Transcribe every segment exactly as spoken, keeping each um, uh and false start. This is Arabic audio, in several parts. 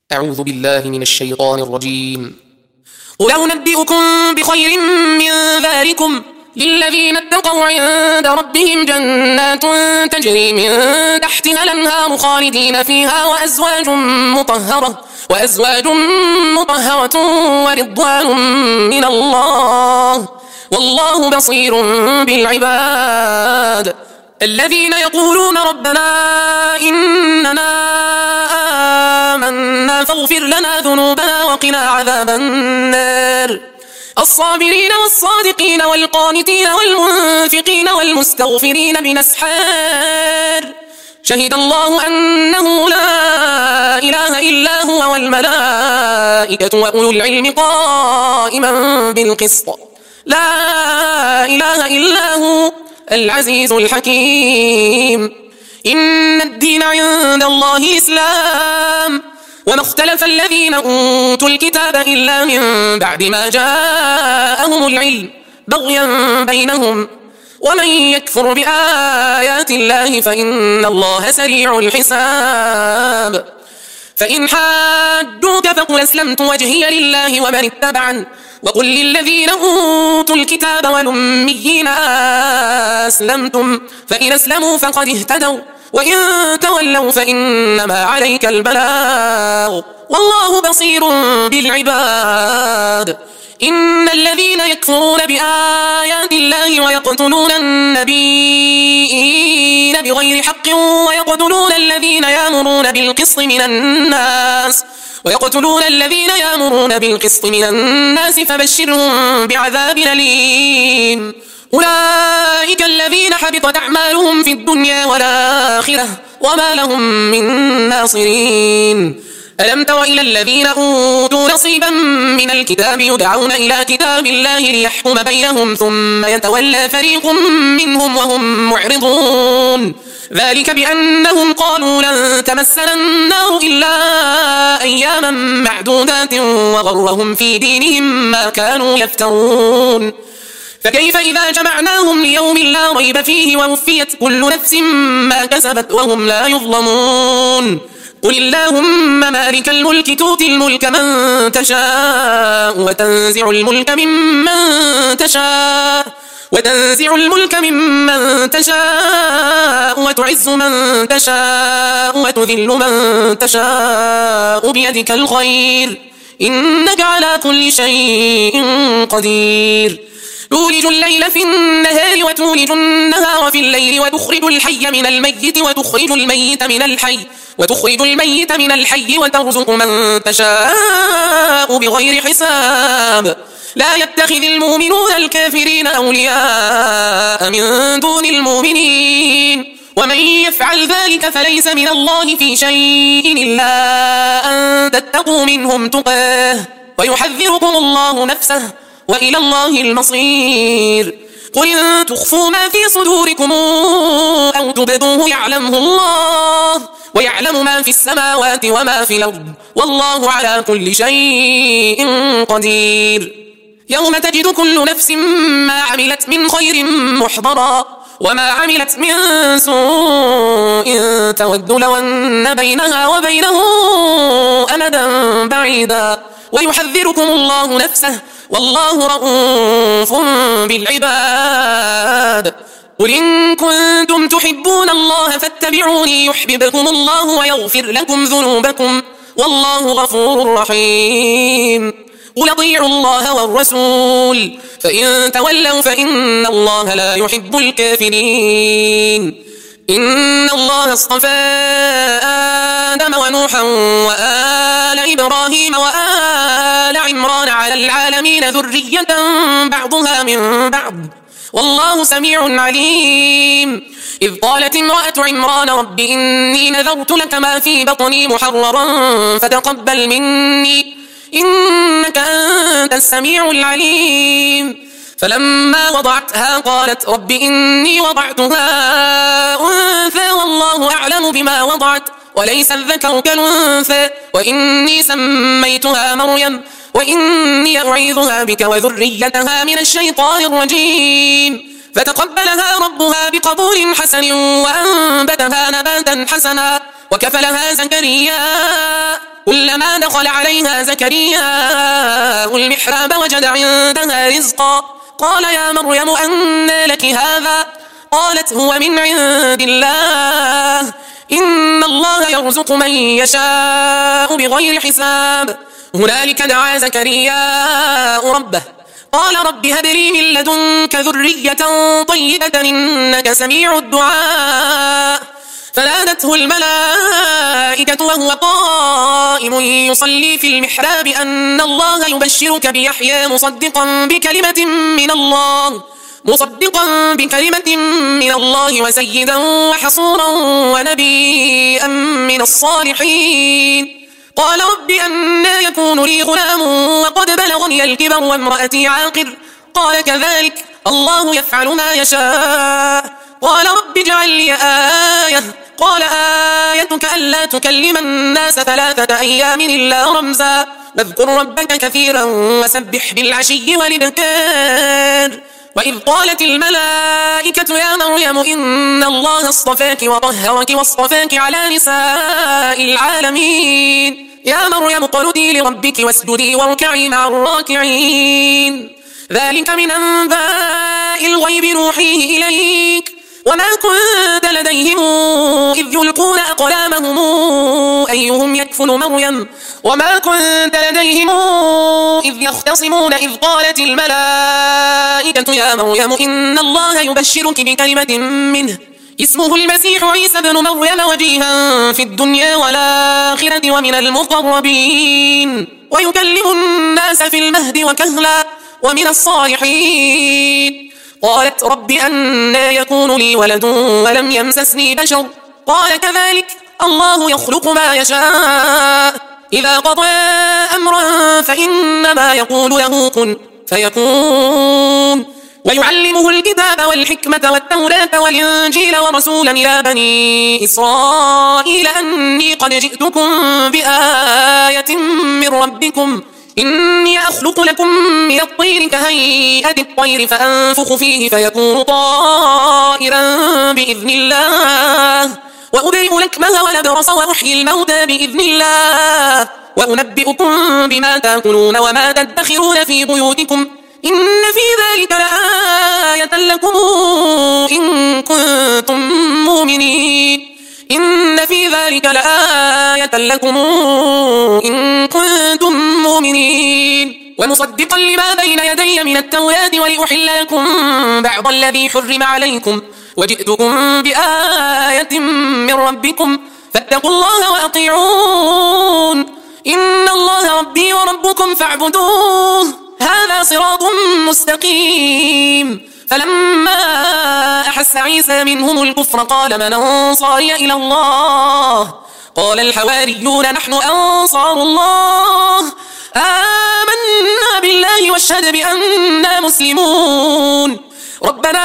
أعوذ بالله من الشيطان الرجيم. قل أنبئكم بخير من ذلكم للذين اتقوا عند ربهم جنات تجري من تحتها الأنهار خالدين فيها وأزواج مطهرة وأزواج مطهرة ورضوان من الله والله بصير بالعباد. الذين يقولون ربنا إننا آمنا فاغفر لنا ذنوبنا وقنا عذاب النار. الصابرين والصادقين والقانتين والمنفقين والمستغفرين بالأسحار. شهد الله أنه لا إله إلا هو والملائكة وأولو العلم قائما بالقسط لا إله إلا هو العزيز الحكيم. إن الدين عند الله الإسلام وما اختلف الذين أوتوا الكتاب إلا من بعد ما جاءهم العلم بغيا بينهم ومن يكفر بآيات الله فإن الله سريع الحساب. فإن حاجوك فقل أسلمت وجهي لله ومن اتبعن وقل للذين أوتوا الكتاب والأميين أسلمتم فإن أسلموا فقد اهتدوا وإن تولوا فإنما عليك البلاغ والله بصير بالعباد. إن الذين يكفرون بآيات الله ويقتلون النبيين بغير حق ويقتلون الذين يأمرون بالقسط من الناس ويقتلون الذين يأمرون بالقسط من الناس فبشرهم بعذاب أليم. أولئك الذين حبطت أعمالهم في الدنيا والآخرة وما لهم من ناصرين. ألم تر إلى الذين أوتوا نصيبا من الكتاب يدعون إلى كتاب الله ليحكم بينهم ثم يتولى فريق منهم وهم معرضون. ذلك بأنهم قالوا لن تمسنا النار إلا أياما معدودات وغرهم في دينهم ما كانوا يفترون. فكيف إذا جمعناهم ليوم لا ريب فيه ووفيت كل نفس ما كسبت وهم لا يظلمون. قل اللهم مالك الملك تؤتي الملك من تشاء وتنزع الملك ممن تشاء وتنزع الملك ممن تشاء وتعز من تشاء وتذل من تشاء بيدك الخير إنك على كل شيء قدير. تولج الليل في النهار وتولج النهار في الليل وتخرج الحي من الميت وتخرج الميت من الحي وتخرج الميت من الحي وترزق من تشاء بغير حساب. لا يتخذ المؤمنون الكافرين أولياء من دون المؤمنين ومن يفعل ذلك فليس من الله في شيء إلا أن تتقوا منهم تقاه ويحذركم الله نفسه وإلى الله المصير. قل إن تخفوا ما في صدوركم أو تبدوه يعلمه الله ويعلم ما في السماوات وما في الأرض والله على كل شيء قدير. يوم تجد كل نفس ما عملت من خير محضرا وما عملت من سوء تود لو أن بينها وبينه أمدا بعيدا ويحذركم الله نفسه والله رؤوف بالعباد. قل إن كنتم تحبون الله فاتبعوني يحببكم الله ويغفر لكم ذنوبكم والله غفور رحيم. قل اطيعوا الله والرسول فإن تولوا فإن الله لا يحب الكافرين. إن الله اصطفى آدم ونوحا وآل إبراهيم وآل عمران على العالمين ذرية بعضها من بعض والله سميع عليم. إذ قالت امرأة عمران رب إني نذرت لك ما في بطني محررا فتقبل مني إنك أنت السميع العليم. فلما وضعتها قالت رب إني وضعتها أنثى والله أعلم بما وضعت وليس الذكر كالأنثى وإني سميتها مريم وإني أعيذها بك وذريتها من الشيطان الرجيم. فتقبلها ربها بقبول حسن وأنبتها نباتا حسنا وكفلها زكريا كلما دخل عليها زكريا المحراب وجد عندها رزقا قال يا مريم أنى لك هذا قالت هو من عند الله إن الله يرزق من يشاء بغير حساب هنالك دعا زكريا ربه قال رب هب لي من لدنك ذرية طيبة إنك سميع الدعاء فنادته الملائكة وهو قائم يصلي في المحراب أن الله يبشرك بيحيى مصدقا بكلمة من الله مصدقا بكلمة من الله وسيدا وحصورا ونبيا من الصالحين قال رب أنى يكون لي غلام وقد بلغني الكبر وامرأتي عاقر قال كذلك الله يفعل ما يشاء قال رب اجعل لي آية قال آيتك ألا تكلم الناس ثلاثة أيام إلا رمزا واذكر ربك كثيرا وسبح بالعشي والإبكار وإذ قالت الملائكة يا مريم إن الله اصطفاك وطهرك واصطفاك على نساء العالمين يا مريم اقنتي لربك واسجدي واركعي مع الراكعين ذلك من أنباء الغيب نوحيه إليك وما كنت لديهم إذ يلقون أقلامهم أيهم يكفل مريم وما كنت لديهم إذ يختصمون إذ قالت الملائكة يا مريم إن الله يبشرك بكلمة منه اسمه المسيح عيسى بن مريم وجيها في الدنيا والآخرة ومن المقربين ويكلم الناس في المهد وكهلا ومن الصالحين قالت رب أنى يكون لي ولد ولم يمسسني بشر قال كذلك الله يخلق ما يشاء إذا قضى أمرا فإنما يقول له كن فيكون ويعلمه الكتاب والحكمة والتوراة والإنجيل ورسولا إلى بني إسرائيل أني قد جئتكم بآية من ربكم إني أخلق لكم من الطير كهيئة الطير فأنفخ فيه فيكون طائرا بإذن الله وأبرئ الأكمه والأبرص وأحيي الموتى بإذن الله وأنبئكم بما تأكلون وما تدخرون في بيوتكم إن في ذلك لآية لكم إن كنتم مؤمنين إن في ذلك لآية لكم إن كنتم مؤمنين ومصدقا لما بين يدي من التوراة ولأحل لكم بعض الذي حرم عليكم وجئتكم بآية من ربكم فاتقوا الله وأطيعون إن الله ربي وربكم فاعبدوه هذا صراط مستقيم فلما أحس عيسى منهم الكفر قال من أنصاري إلى الله قال الحواريون نحن أنصار الله آمنا بالله واشهد بأننا مسلمون ربنا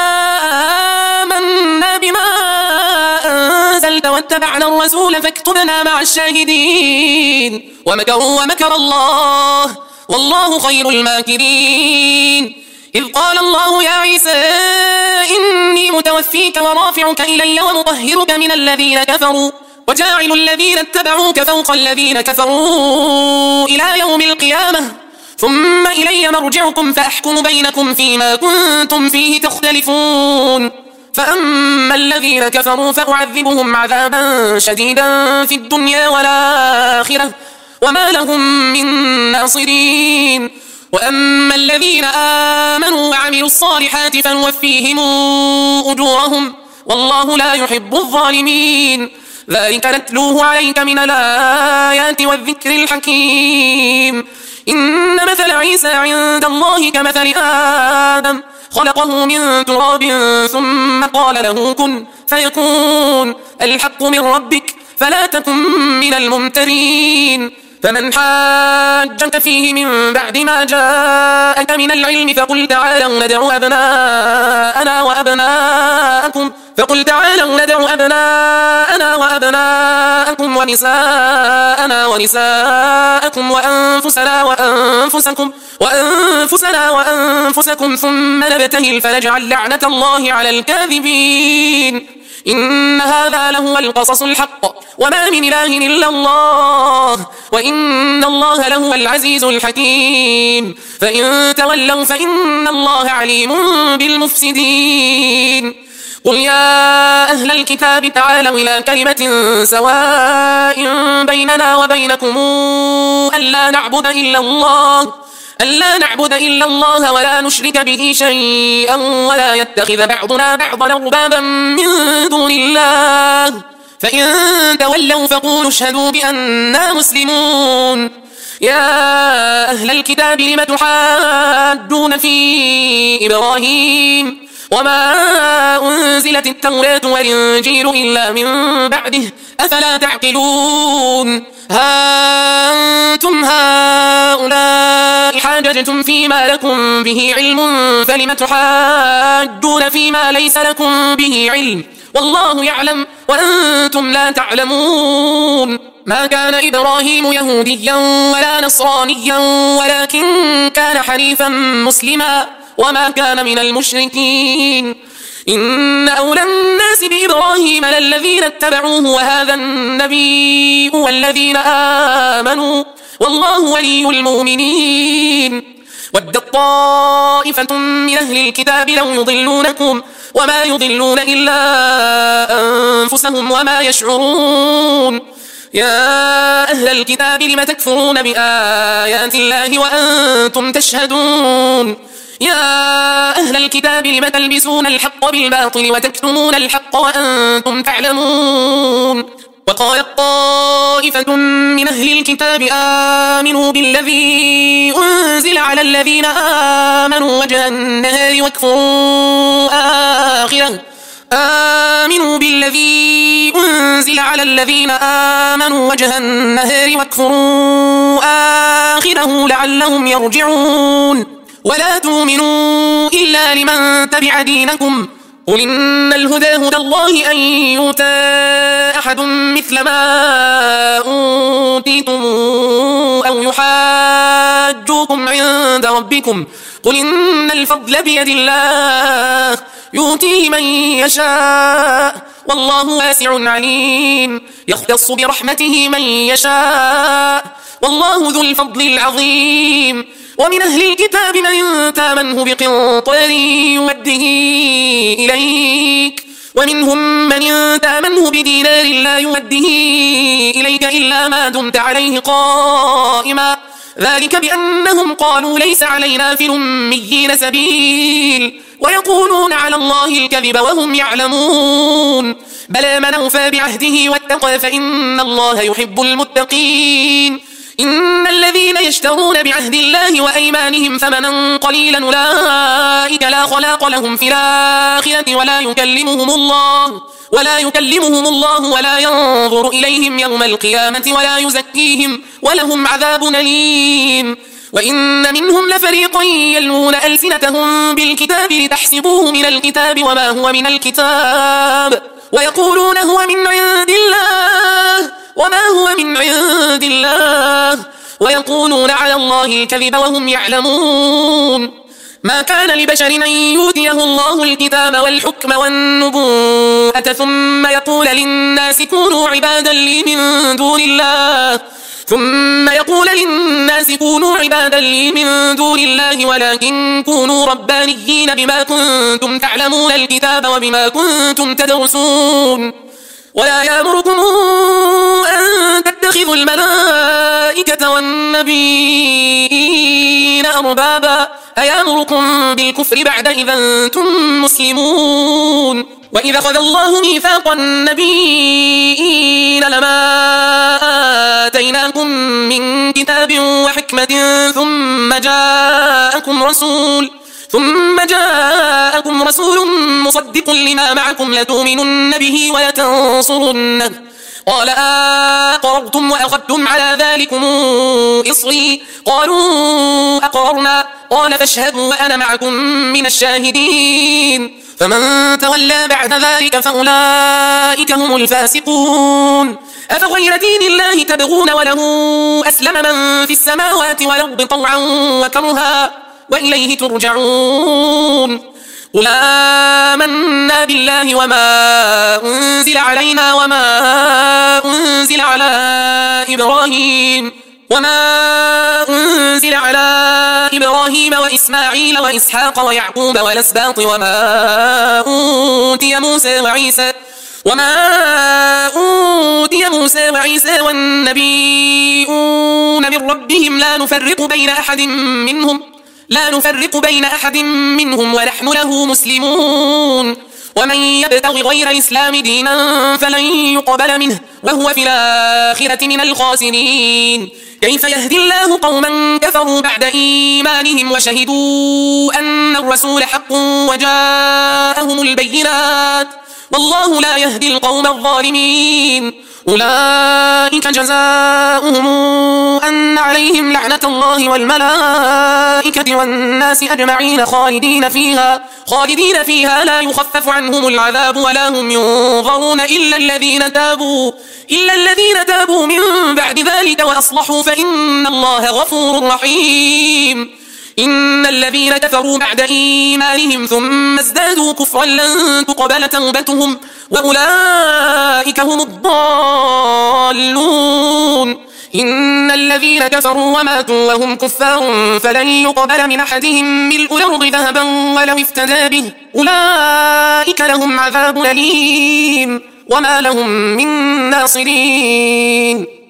آمنا بما أنزلت واتبعنا الرسول فاكتبنا مع الشاهدين ومكروا ومكر الله والله خير الماكرين إذ قال الله يا عيسى إني متوفيك ورافعك إلي ومطهرك من الذين كفروا وجاعل الذين اتبعوك فوق الذين كفروا إلى يوم القيامة ثم إلي مرجعكم فأحكم بينكم فيما كنتم فيه تختلفون فأما الذين كفروا فأعذبهم عذابا شديدا في الدنيا والآخرة وما لهم من ناصرين وأما الذين آمنوا وعملوا الصالحات فنوفيهم أجورهم والله لا يحب الظالمين ذلك نتلوه عليك من الآيات والذكر الحكيم إن مثل عيسى عند الله كمثل آدم خلقه من تراب ثم قال له كن فيكون الحق من ربك فلا تكن من الممترين فمن حاجك فيه من بعد ما جاءك من العلم فقل تعالوا ندع أبناءنا وأبناءكم فقل تعالوا ندع أبناءنا وأبناءكم ونساءنا ونساءكم وأنفسنا وأنفسكم وأنفسنا وأنفسكم ثم نبتهل فنجعل لعنة الله على الكاذبين إن هذا لهو القصص الحق وما من إله إلا الله وإن الله لهو العزيز الحكيم فإن تولوا فإن الله عليم بالمفسدين قل يا أهل الكتاب تعالوا إلى كلمة سواء بيننا وبينكم ألا نعبد إلا الله ألا نعبد إلا الله ولا نشرك به شيئا ولا يتخذ بعضنا بعضا أربابا من دون الله فإن تولوا فقولوا اشهدوا بأننا مسلمون يا أهل الكتاب لم تحاجون في إبراهيم وما أنزلت التوراة والإنجيل إلا من بعده أفلا تعقلون ها أنتم هؤلاء حاججتم فيما لكم به علم فلم تحاجون فيما ليس لكم به علم والله يعلم وأنتم لا تعلمون ما كان إبراهيم يهوديا ولا نصرانيا ولكن كان حنيفا مسلما وما كان من المشركين إن أولى الناس بإبراهيم للذين اتبعوه وهذا النبي والذين آمنوا والله ولي المؤمنين ودت طائفة من أهل الكتاب لو يضلونكم وما يضلون إلا أنفسهم وما يشعرون يا أهل الكتاب لم تكفرون بآيات الله وأنتم تشهدون يا أهل الكتاب لم تلبسون الحق بالباطل وتكتمون الحق وأنتم تعلمون وقالت طائفة من أهل الكتاب آمنوا بالذي أنزل على الذين آمنوا وجه النهار واكفروا آخره آمنوا بالذي أنزل على الذين آمنوا وجه النهار واكفروا آخره لعلهم يرجعون ولا تؤمنوا إلا لمن تبع دينكم قل إن الهدى هدى الله أن يؤتى أحد مثل ما أوتيتم أو يحاجوكم عند ربكم قل إن الفضل بيد الله يؤتيه من يشاء والله واسع عليم يختص برحمته من يشاء والله ذو الفضل العظيم ومن أهل الكتاب من تامنه بقنطار يوده إليك ومنهم من تامنه بدينار لا يوده إليك إلا ما دمت عليه قائما ذلك بأنهم قالوا ليس علينا في الأميين سبيل ويقولون على الله الكذب وهم يعلمون بلى من أوفى بعهده واتقى فإن الله يحب المتقين إن الذين يشترون بعهد الله وأيمانهم ثمنا قليلا أولئك لا خلاق لهم في الآخرة ولا يكلمهم الله ولا يكلمهم الله ولا ينظر إليهم يوم القيامة ولا يزكيهم ولهم عذاب أليم وإن منهم لفريقا يلوون ألسنتهم بالكتاب لتحسبوه من الكتاب وما هو من الكتاب ويقولون هو من عند الله وما هو من عند الله ويقولون على الله الكذب وهم يعلمون ما كان لبشر أن يؤتيه الله الكتاب والحكم والنبوءة ثم يقول للناس كونوا عبادا لي من دون الله ثم يقول للناس كونوا عبادا لي من دون الله ولكن كونوا ربانيين بما كنتم تعلمون الكتاب وبما كنتم تدرسون ولا يأمركم أن تتخذوا الملائكة والنبيين أربابا أيأمركم بالكفر بعد إذا أنتم مسلمون وإذا أخذ الله ميثاق النبيين لما آتيناكم من كتاب وحكمة ثم جاءكم رسول ثم جاءكم رسول مصدق لما معكم لتؤمنن به ولتنصرنه قال أقررتم وأخذتم على ذلكم إصري قالوا أقررنا قال فاشهدوا وأنا معكم من الشاهدين فمن تولى بعد ذلك فأولئك هم الفاسقون أفغير دين الله تبغون وله أسلم من في السماوات والأرض طوعا وكرها وإليه ترجعون قل آمنا بالله وما أنزل علينا وما أنزل على إبراهيم وما أنزل على إبراهيم وإسماعيل وإسحاق ويعقوب والأسباط وما أوتي موسى وعيسى وما أوتي موسى وعيسى والنبيون من ربهم لا نفرق بين أحد منهم لا نفرق بين أحد منهم ونحن له مسلمون ومن يبتغ غير الإسلام دينا فلن يقبل منه وهو في الآخرة من الخاسرين كيف يهدي الله قوما كفروا بعد إيمانهم وشهدوا أن الرسول حق وجاءهم البينات والله لا يهدي القوم الظالمين أولئك جزاؤهم أن عليهم لعنة الله والملائكة والناس أجمعين خالدين فيها خالدين فيها لا يخفف عنهم العذاب ولا هم ينظرون إلا الذين تابوا إلا الذين تابوا من بعد ذلك وأصلحوا فإن الله غفور رحيم إن الذين كفروا بعد إيمانهم ثم ازدادوا كفرا لن تقبل توبتهم وأولئك هم الضالون إن الذين كفروا وماتوا وهم كفار فلن يقبل من أحدهم ملء الأرض ذهبا ولو افتدى به أولئك لهم عذاب أليم وما لهم من ناصرين.